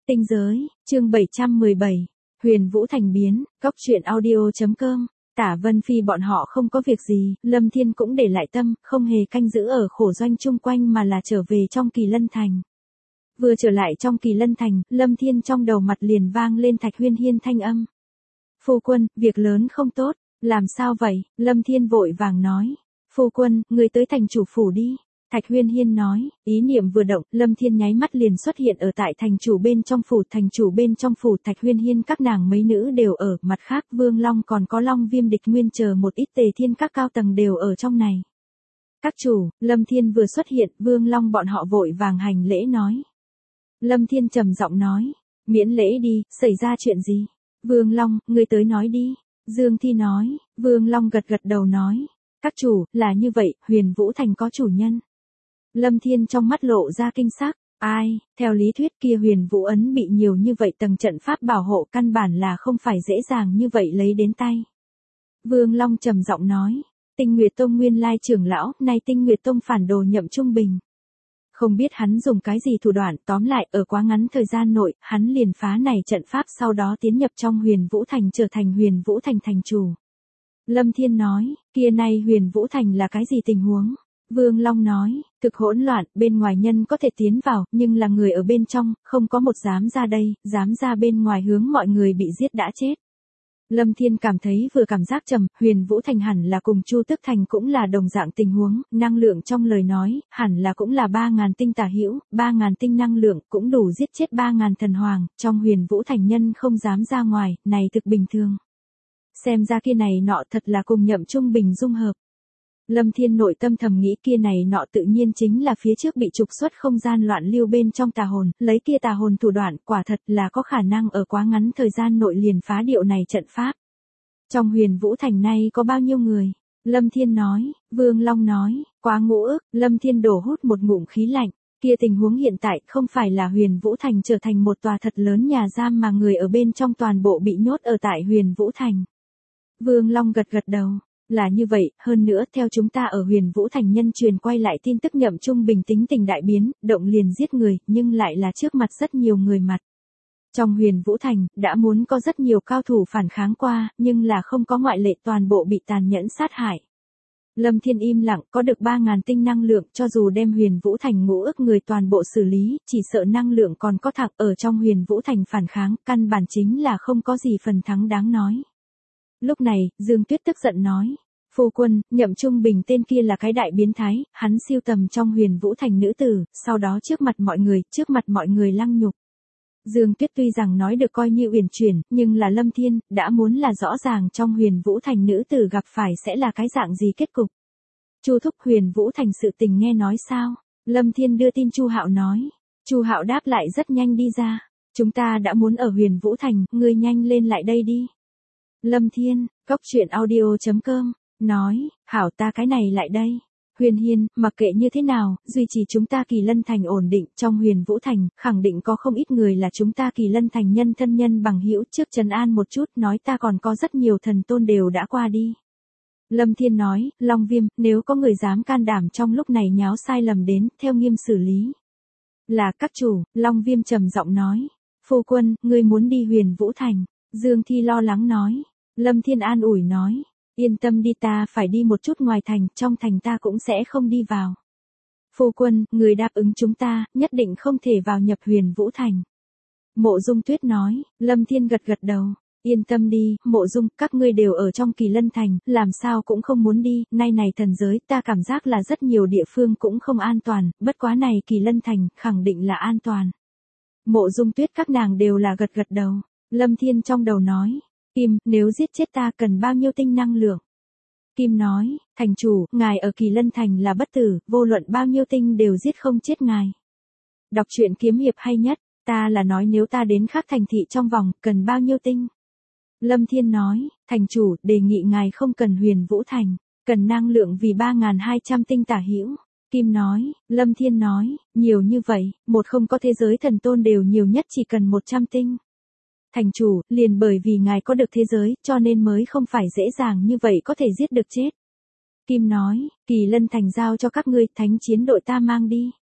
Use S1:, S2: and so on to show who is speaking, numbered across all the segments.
S1: Tinh giới, chương 717, Huyền Vũ thành biến, góc truyện audio.com. Tả Vân Phi bọn họ không có việc gì, Lâm Thiên cũng để lại tâm, không hề canh giữ ở khổ doanh chung quanh mà là trở về trong Kỳ Lân thành. Vừa trở lại trong Kỳ Lân thành, Lâm Thiên trong đầu mặt liền vang lên Thạch Huyên Hiên thanh âm. Phu quân, việc lớn không tốt, làm sao vậy? Lâm Thiên vội vàng nói. Phu quân, người tới thành chủ phủ đi. Thạch Huyên Hiên nói, ý niệm vừa động, Lâm Thiên nháy mắt liền xuất hiện ở tại thành chủ bên trong phủ, Thạch Huyên Hiên các nàng mấy nữ đều ở, mặt khác Vương Long còn có Long Viêm Địch Nguyên chờ một ít Tề Thiên các cao tầng đều ở trong này. Các chủ, Lâm Thiên vừa xuất hiện, Vương Long bọn họ vội vàng hành lễ nói. Lâm Thiên trầm giọng nói, miễn lễ đi, xảy ra chuyện gì? Vương Long, người tới nói đi. Dương Thi nói, Vương Long gật gật đầu nói, các chủ, là như vậy, Huyền Vũ thành có chủ nhân. Lâm Thiên trong mắt lộ ra kinh sắc, ai, theo lý thuyết kia Huyền Vũ ấn bị nhiều như vậy tầng trận pháp bảo hộ căn bản là không phải dễ dàng như vậy lấy đến tay. Vương Long trầm giọng nói, Tinh Nguyệt Tông nguyên lai trưởng lão, nay Tinh Nguyệt Tông phản đồ Nhậm Trung Bình. Không biết hắn dùng cái gì thủ đoạn, tóm lại ở quá ngắn thời gian nội, hắn liền phá này trận pháp sau đó tiến nhập trong Huyền Vũ thành trở thành Huyền Vũ thành thành chủ. Lâm Thiên nói, kia nay Huyền Vũ thành là cái gì tình huống? Vương Long nói, thực hỗn loạn, bên ngoài nhân có thể tiến vào, nhưng là người ở bên trong, không có một dám ra đây, dám ra bên ngoài hướng mọi người bị giết đã chết. Lâm Thiên cảm thấy vừa cảm giác trầm, Huyền Vũ thành hẳn là cùng Chu Tức thành cũng là đồng dạng tình huống, năng lượng trong lời nói, hẳn là cũng là 3.000 tinh tà hữu, 3.000 tinh năng lượng, cũng đủ giết chết 3.000 thần hoàng, trong Huyền Vũ thành nhân không dám ra ngoài, này thực bình thường. Xem ra kia này nọ thật là cùng Nhậm Trung Bình dung hợp. Lâm Thiên nội tâm thầm nghĩ kia này nọ tự nhiên chính là phía trước bị trục xuất không gian loạn lưu bên trong tà hồn, lấy kia tà hồn thủ đoạn quả thật là có khả năng ở quá ngắn thời gian nội liền phá điệu này trận pháp. Trong Huyền Vũ thành này có bao nhiêu người? Lâm Thiên nói, Vương Long nói, quá ngũ ức, Lâm Thiên đổ hút một ngụm khí lạnh, kia tình huống hiện tại không phải là Huyền Vũ thành trở thành một tòa thật lớn nhà giam mà người ở bên trong toàn bộ bị nhốt ở tại Huyền Vũ thành. Vương Long gật gật đầu. Là như vậy, hơn nữa theo chúng ta ở Huyền Vũ thành nhân truyền quay lại tin tức Nhậm Trung Bình tính tình đại biến, động liền giết người, nhưng lại là trước mặt rất nhiều người mặt. Trong Huyền Vũ thành, đã muốn có rất nhiều cao thủ phản kháng qua, nhưng là không có ngoại lệ, toàn bộ bị tàn nhẫn sát hại. Lâm Thiên im lặng, có được 3.000 tinh năng lượng, cho dù đem Huyền Vũ thành ngũ ức người toàn bộ xử lý, chỉ sợ năng lượng còn có thẳng ở trong Huyền Vũ thành phản kháng, căn bản chính là không có gì phần thắng đáng nói. Lúc này, Dương Tuyết tức giận nói, phu quân, Nhậm Trung Bình tên kia là cái đại biến thái, hắn siêu tầm trong Huyền Vũ thành nữ tử, sau đó trước mặt mọi người lăng nhục. Dương Tuyết tuy rằng nói được coi như uyển chuyển, nhưng là Lâm Thiên, đã muốn là rõ ràng trong Huyền Vũ thành nữ tử gặp phải sẽ là cái dạng gì kết cục. Chu thúc, Huyền Vũ thành sự tình nghe nói sao? Lâm Thiên đưa tin Chu Hạo nói. Chu Hạo đáp lại rất nhanh đi ra, chúng ta đã muốn ở Huyền Vũ thành, ngươi nhanh lên lại đây đi. Lâm Thiên, góc truyện audio.com, nói, hảo ta cái này lại đây. Huyền Hiên, mặc kệ như thế nào, duy trì chúng ta Kỳ Lân thành ổn định, trong Huyền Vũ thành, khẳng định có không ít người là chúng ta Kỳ Lân thành nhân thân nhân bằng hữu, trước trấn an một chút, nói ta còn có rất nhiều thần tôn đều đã qua đi. Lâm Thiên nói, Long Viêm, nếu có người dám can đảm trong lúc này nháo sai lầm đến, theo nghiêm xử lý. Là các chủ, Long Viêm trầm giọng nói, phu quân, ngươi muốn đi Huyền Vũ thành. Dương Thi lo lắng nói. Lâm Thiên an ủi nói, yên tâm đi, ta phải đi một chút ngoài thành, trong thành ta cũng sẽ không đi vào. Phu quân, người đáp ứng chúng ta, nhất định không thể vào nhập Huyền Vũ thành. Mộ Dung Tuyết nói. Lâm Thiên gật gật đầu, yên tâm đi, Mộ Dung, các ngươi đều ở trong Kỳ Lân thành, làm sao cũng không muốn đi, nay này thần giới, ta cảm giác là rất nhiều địa phương cũng không an toàn, bất quá này Kỳ Lân thành, khẳng định là an toàn. Mộ Dung Tuyết các nàng đều là gật gật đầu. Lâm Thiên trong đầu nói, Kim, nếu giết chết ta cần bao nhiêu tinh năng lượng? Kim nói, thành chủ, ngài ở Kỳ Lân thành là bất tử, vô luận bao nhiêu tinh đều giết không chết ngài. Đọc truyện kiếm hiệp hay nhất, ta là nói nếu ta đến khác thành thị trong vòng, cần bao nhiêu tinh? Lâm Thiên nói, thành chủ, đề nghị ngài không cần Huyền Vũ thành, cần năng lượng vì 3.200 tinh tả hữu. Kim nói, Lâm Thiên nói, nhiều như vậy, một không có thế giới thần tôn đều nhiều nhất chỉ cần 100 tinh. Thành chủ, liền bởi vì ngài có được thế giới, cho nên mới không phải dễ dàng như vậy có thể giết được chết. Kim nói, Kỳ Lân thành giao cho các ngươi, thánh chiến đội ta mang đi.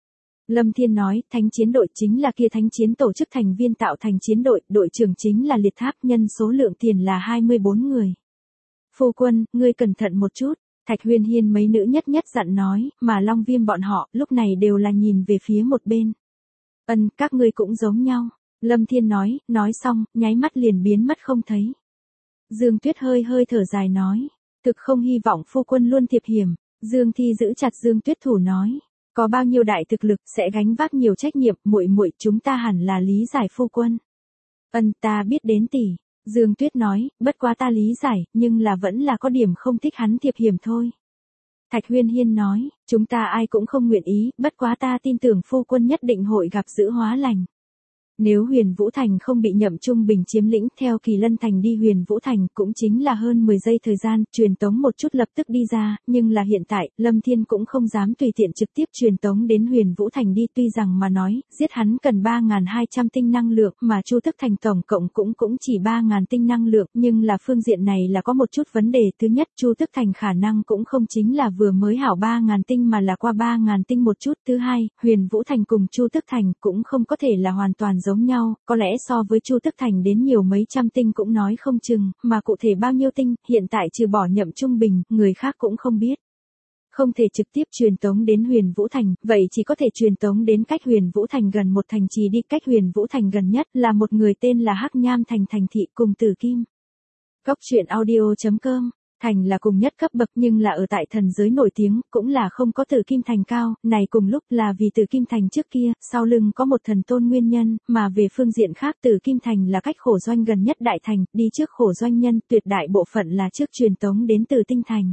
S1: Lâm Thiên nói, thánh chiến đội chính là kia thánh chiến tổ chức thành viên tạo thành chiến đội, đội trưởng chính là Liệt Tháp, nhân số lượng tiền là 24 người. Phu quân, ngươi cẩn thận một chút, Thạch Huyên Hiên mấy nữ nhất nhất dặn nói, mà Long Viêm bọn họ, lúc này đều là nhìn về phía một bên. Các ngươi cũng giống nhau. Lâm Thiên nói xong, nháy mắt liền biến mất không thấy. Dương Tuyết hơi hơi thở dài nói, thực không hy vọng phu quân luôn thiệp hiểm. Dương Thi giữ chặt Dương Tuyết thủ nói, có bao nhiêu đại thực lực sẽ gánh vác nhiều trách nhiệm, muội muội chúng ta hẳn là lý giải phu quân. Ta biết đến tỷ. Dương Tuyết nói, bất quá ta lý giải, nhưng là vẫn là có điểm không thích hắn thiệp hiểm thôi. Thạch Huyên Hiên nói, chúng ta ai cũng không nguyện ý, bất quá ta tin tưởng phu quân nhất định hội gặp giữ hóa lành. Nếu Huyền Vũ Thành không bị Nhậm Trung Bình chiếm lĩnh, theo Kỳ Lân Thành đi Huyền Vũ Thành cũng chính là hơn 10 giây thời gian, truyền tống một chút lập tức đi ra, nhưng là hiện tại, Lâm Thiên cũng không dám tùy tiện trực tiếp truyền tống đến Huyền Vũ Thành đi, tuy rằng mà nói, giết hắn cần 3.200 tinh năng lượng, mà Chu Tức Thành tổng cộng cũng chỉ 3.000 tinh năng lượng, nhưng là phương diện này là có một chút vấn đề, thứ nhất, Chu Tức Thành khả năng cũng không chính là vừa mới hảo 3.000 tinh mà là qua 3.000 tinh một chút, thứ hai, Huyền Vũ Thành cùng Chu Tức Thành cũng không có thể là hoàn toàn giống nhau, có lẽ so với Chu Tức Thành đến nhiều mấy trăm tinh cũng nói không chừng, mà cụ thể bao nhiêu tinh, hiện tại trừ bỏ Nhậm Trung Bình, người khác cũng không biết. Không thể trực tiếp truyền tống đến Huyền Vũ Thành, vậy chỉ có thể truyền tống đến cách Huyền Vũ Thành gần một thành trì đi, cách Huyền Vũ Thành gần nhất là một người tên là Hắc Nham Thành thành thị cùng Tử Kim. Góc truyện audio.com Thành là cùng nhất cấp bậc nhưng là ở tại thần giới nổi tiếng, cũng là không có Tử Kim Thành cao, này cùng lúc là vì Tử Kim Thành trước kia, sau lưng có một thần tôn nguyên nhân, mà về phương diện khác Tử Kim Thành là cách khổ doanh gần nhất đại thành, đi trước khổ doanh nhân, tuyệt đại bộ phận là trước truyền tống đến Tử Tinh Thành.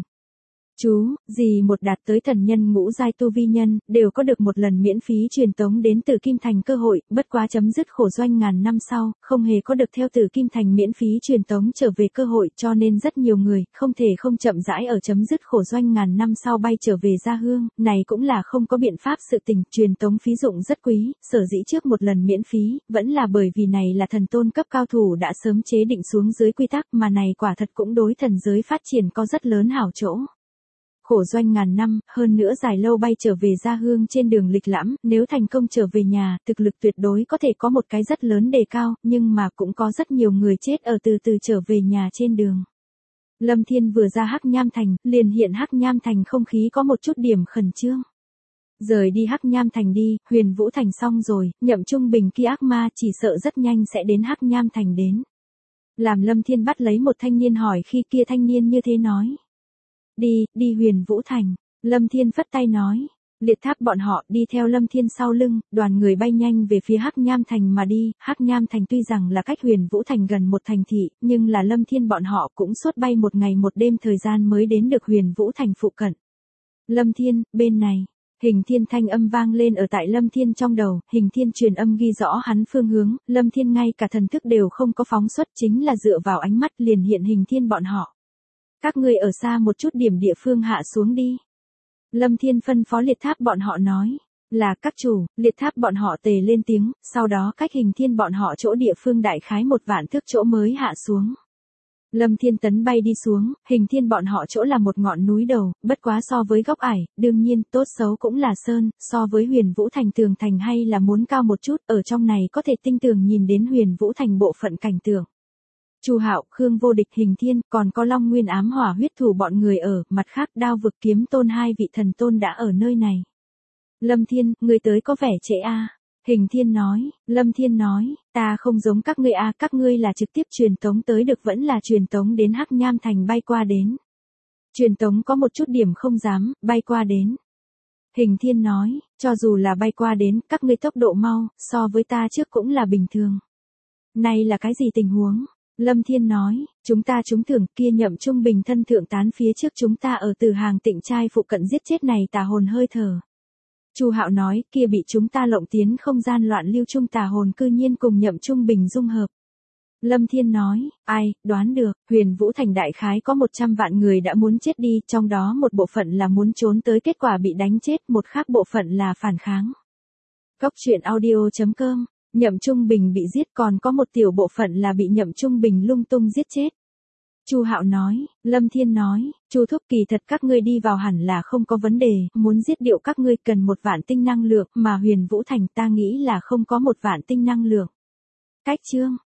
S1: Gì một đạt tới thần nhân ngũ giai tu vi nhân, đều có được một lần miễn phí truyền tống đến Tử Kim Thành cơ hội, bất quá chấm dứt khổ doanh ngàn năm sau, không hề có được theo Tử Kim Thành miễn phí truyền tống trở về cơ hội, cho nên rất nhiều người, không thể không chậm rãi ở chấm dứt khổ doanh ngàn năm sau bay trở về gia hương, này cũng là không có biện pháp sự tình, truyền tống phí dụng rất quý, sở dĩ trước một lần miễn phí, vẫn là bởi vì này là thần tôn cấp cao thủ đã sớm chế định xuống dưới quy tắc, mà này quả thật cũng đối thần giới phát triển có rất lớn hảo chỗ. Khổ doanh ngàn năm, hơn nữa dài lâu bay trở về gia hương trên đường lịch lãm, nếu thành công trở về nhà, thực lực tuyệt đối có thể có một cái rất lớn đề cao, nhưng mà cũng có rất nhiều người chết ở từ từ trở về nhà trên đường. Lâm Thiên vừa ra Hắc Nham Thành, liền hiện Hắc Nham Thành không khí có một chút điểm khẩn trương. Rời đi Hắc Nham Thành đi, Huyền Vũ Thành xong rồi, Nhậm Trung Bình kia ác ma chỉ sợ rất nhanh sẽ đến Hắc Nham Thành đến. Làm Lâm Thiên bắt lấy một thanh niên hỏi khi kia thanh niên như thế nói. Đi Huyền Vũ Thành. Lâm Thiên phất tay nói. Liệt Tháp bọn họ đi theo Lâm Thiên sau lưng, đoàn người bay nhanh về phía Hắc Nham Thành mà đi. Hắc Nham Thành tuy rằng là cách Huyền Vũ Thành gần một thành thị, nhưng là Lâm Thiên bọn họ cũng suốt bay một ngày một đêm thời gian mới đến được Huyền Vũ Thành phụ cận. Lâm Thiên, bên này. Hình thiên thanh âm vang lên ở tại Lâm Thiên trong đầu, hình thiên truyền âm ghi rõ hắn phương hướng, Lâm Thiên ngay cả thần thức đều không có phóng xuất, chính là dựa vào ánh mắt liền hiện hình thiên bọn họ. Các ngươi ở xa một chút điểm địa phương hạ xuống đi. Lâm Thiên phân phó Liệt Tháp bọn họ nói, là các chủ, Liệt Tháp bọn họ tề lên tiếng, sau đó cách hình thiên bọn họ chỗ địa phương đại khái 1 vạn thước chỗ mới hạ xuống. Lâm Thiên tấn bay đi xuống, hình thiên bọn họ chỗ là một ngọn núi đầu, bất quá so với góc ải, đương nhiên, tốt xấu cũng là sơn, so với Huyền Vũ Thành tường thành hay là muốn cao một chút, ở trong này có thể tinh tường nhìn đến Huyền Vũ Thành bộ phận cảnh tượng. Chu Hạo, Khương Vô Địch, Hình Thiên, còn có Long Nguyên Ám Hỏa huyết thủ bọn người ở, mặt khác Đao Vực Kiếm Tôn 2 vị thần tôn đã ở nơi này. Lâm Thiên, người tới có vẻ trễ a. Hình Thiên nói, Lâm Thiên nói, ta không giống các ngươi a, các ngươi là trực tiếp truyền tống tới được vẫn là truyền tống đến Hắc Nham Thành bay qua đến. Truyền tống có một chút điểm không dám, bay qua đến. Hình Thiên nói, cho dù là bay qua đến, các ngươi tốc độ mau, so với ta trước cũng là bình thường. Này là cái gì tình huống? Lâm Thiên nói, chúng ta trúng thưởng kia Nhậm Trung Bình thân thượng tán phía trước chúng ta ở Từ Hàng Tịnh trai phụ cận giết chết này tà hồn hơi thở. Chu Hạo nói, kia bị chúng ta lộng tiến không gian loạn lưu trung tà hồn cư nhiên cùng Nhậm Trung Bình dung hợp. Lâm Thiên nói, ai, đoán được, Huyền Vũ Thành đại khái có 100 vạn người đã muốn chết đi, trong đó một bộ phận là muốn trốn tới kết quả bị đánh chết, một khác bộ phận là phản kháng. Góc truyện audio.com Nhậm Trung Bình bị giết còn có một tiểu bộ phận là bị Nhậm Trung Bình lung tung giết chết. Chu Hạo nói, Lâm Thiên nói, Chu thúc kỳ thật các ngươi đi vào hẳn là không có vấn đề, muốn giết điệu các ngươi cần 1 vạn tinh năng lượng, mà Huyền Vũ Thành ta nghĩ là không có 1 vạn tinh năng lượng. Cách chương